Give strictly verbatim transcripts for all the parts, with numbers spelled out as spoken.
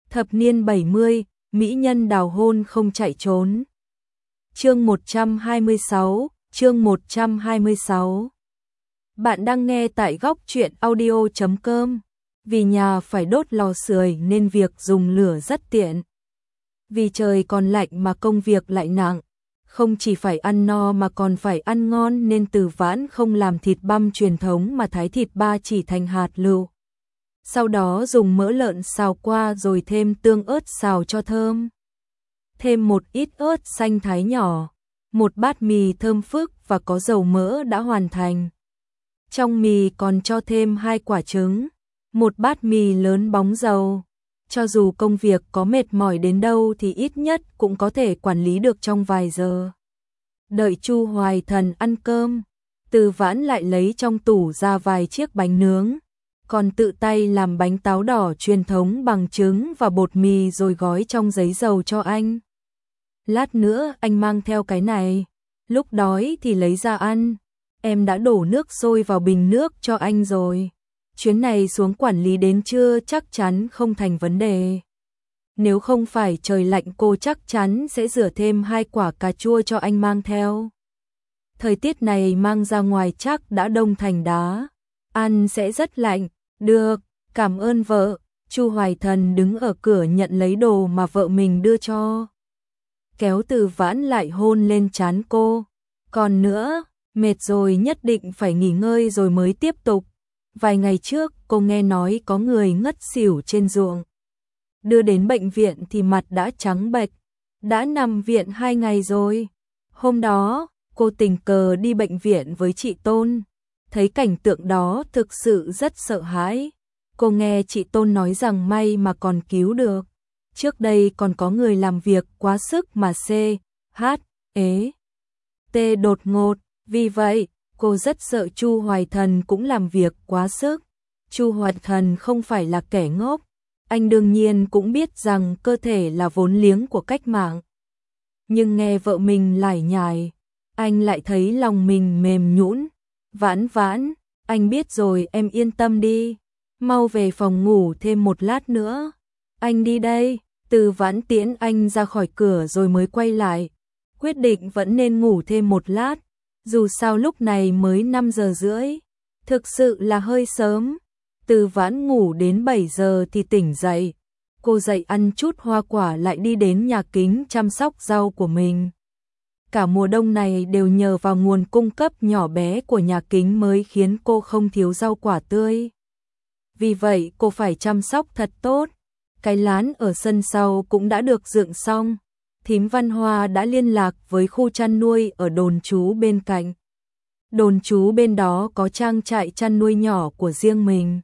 Thập niên bảy mươi, mỹ nhân đào hôn không chạy trốn. Chương một trăm hai mươi sáu, chương một trăm hai mươi sáu. Bạn đang nghe tại góc truyện audio chấm com. Vì nhà phải đốt lò sưởi nên việc dùng lửa rất tiện. Vì trời còn lạnh mà công việc lại nặng, không chỉ phải ăn no mà còn phải ăn ngon nên Từ Vãn không làm thịt băm truyền thống mà thái thịt ba chỉ thành hạt lựu. Sau đó dùng mỡ lợn xào qua rồi thêm tương ớt xào cho thơm. Thêm một ít ớt xanh thái nhỏ, một bát mì thơm phức và có dầu mỡ đã hoàn thành. Trong mì còn cho thêm hai quả trứng, một bát mì lớn bóng dầu. Cho dù công việc có mệt mỏi đến đâu thì ít nhất cũng có thể quản lý được trong vài giờ. Đợi Chu Hoài Thần ăn cơm, Từ Vãn lại lấy trong tủ ra vài chiếc bánh nướng, còn tự tay làm bánh táo đỏ truyền thống bằng trứng và bột mì rồi gói trong giấy dầu cho anh. Lát nữa anh mang theo cái này, lúc đói thì lấy ra ăn. Em đã đổ nước sôi vào bình nước cho anh rồi. Chuyến này xuống quản lý đến trưa chắc chắn không thành vấn đề. Nếu không phải trời lạnh cô chắc chắn sẽ rửa thêm hai quả cà chua cho anh mang theo. Thời tiết này mang ra ngoài chắc đã đông thành đá, ăn sẽ rất lạnh. Được, cảm ơn vợ. Chu Hoài Thần đứng ở cửa nhận lấy đồ mà vợ mình đưa cho. Kéo Từ Vãn lại hôn lên trán cô. Còn nữa, mệt rồi nhất định phải nghỉ ngơi rồi mới tiếp tục. Vài ngày trước cô nghe nói có người ngất xỉu trên ruộng. Đưa đến bệnh viện thì mặt đã trắng bệch, đã nằm viện hai ngày rồi. Hôm đó, cô tình cờ đi bệnh viện với chị Tôn. Thấy cảnh tượng đó thực sự rất sợ hãi. Cô nghe chị Tôn nói rằng may mà còn cứu được. Trước đây còn có người làm việc quá sức mà C, H, ế, T đột ngột. Vì vậy, cô rất sợ Chu Hoài Thần cũng làm việc quá sức. Chu Hoài Thần không phải là kẻ ngốc. Anh đương nhiên cũng biết rằng cơ thể là vốn liếng của cách mạng. Nhưng nghe vợ mình lải nhải, anh lại thấy lòng mình mềm nhũn. Vãn Vãn, anh biết rồi, em yên tâm đi. Mau về phòng ngủ thêm một lát nữa. Anh đi đây. Từ Vãn tiễn anh ra khỏi cửa rồi mới quay lại. Quyết định vẫn nên ngủ thêm một lát. Dù sao lúc này mới năm giờ rưỡi. Thực sự là hơi sớm. Từ Vãn ngủ đến bảy giờ thì tỉnh dậy. Cô dậy ăn chút hoa quả lại đi đến nhà kính chăm sóc rau của mình. Cả mùa đông này đều nhờ vào nguồn cung cấp nhỏ bé của nhà kính mới khiến cô không thiếu rau quả tươi. Vì vậy cô phải chăm sóc thật tốt. Cái lán ở sân sau cũng đã được dựng xong. Thím Văn Hoa đã liên lạc với khu chăn nuôi ở đồn trú bên cạnh. Đồn trú bên đó có trang trại chăn nuôi nhỏ của riêng mình.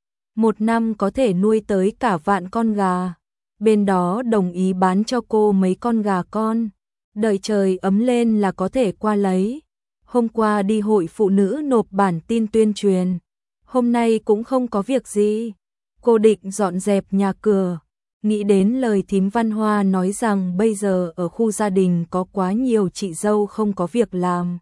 Một năm có thể nuôi tới cả vạn con gà. Bên đó đồng ý bán cho cô mấy con gà con. Đợi trời ấm lên là có thể qua lấy. Hôm qua đi hội phụ nữ nộp bản tin tuyên truyền. Hôm nay cũng không có việc gì. Cô định dọn dẹp nhà cửa. Nghĩ đến lời thím Văn Hoa nói rằng bây giờ ở khu gia đình có quá nhiều chị dâu không có việc làm.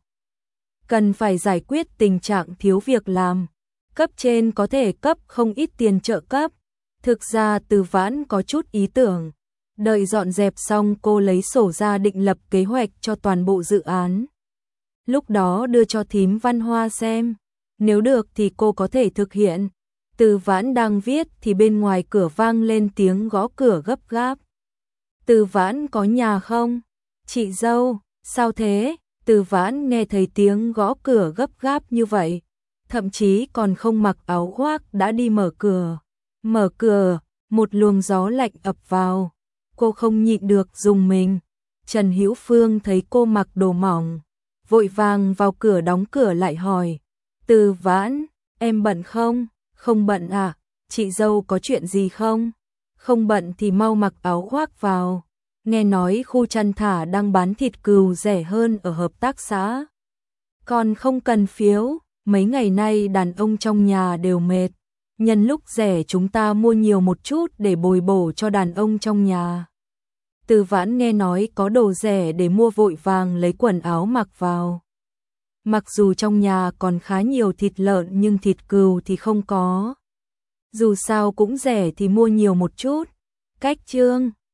Cần phải giải quyết tình trạng thiếu việc làm. Cấp trên có thể cấp không ít tiền trợ cấp. Thực ra Từ Vãn có chút ý tưởng. Đợi dọn dẹp xong cô lấy sổ ra định lập kế hoạch cho toàn bộ dự án. Lúc đó đưa cho thím Văn Hoa xem. Nếu được thì cô có thể thực hiện. Từ Vãn đang viết thì bên ngoài cửa vang lên tiếng gõ cửa gấp gáp. Từ Vãn có nhà không? Chị dâu, sao thế? Từ Vãn nghe thấy tiếng gõ cửa gấp gáp như vậy. Thậm chí còn không mặc áo khoác đã đi mở cửa. Mở cửa, một luồng gió lạnh ập vào. Cô không nhịn được rùng mình. Trần Hữu Phương thấy cô mặc đồ mỏng, vội vàng vào cửa đóng cửa lại hỏi. Từ Vãn, em bận không? Không bận à? Chị dâu có chuyện gì không? Không bận thì mau mặc áo khoác vào. Nghe nói khu chăn thả đang bán thịt cừu rẻ hơn ở hợp tác xã. Còn không cần phiếu, mấy ngày nay đàn ông trong nhà đều mệt. Nhân lúc rẻ chúng ta mua nhiều một chút để bồi bổ cho đàn ông trong nhà. Từ Vãn nghe nói có đồ rẻ để mua vội vàng lấy quần áo mặc vào. Mặc dù trong nhà còn khá nhiều thịt lợn nhưng thịt cừu thì không có. Dù sao cũng rẻ thì mua nhiều một chút. Cách chương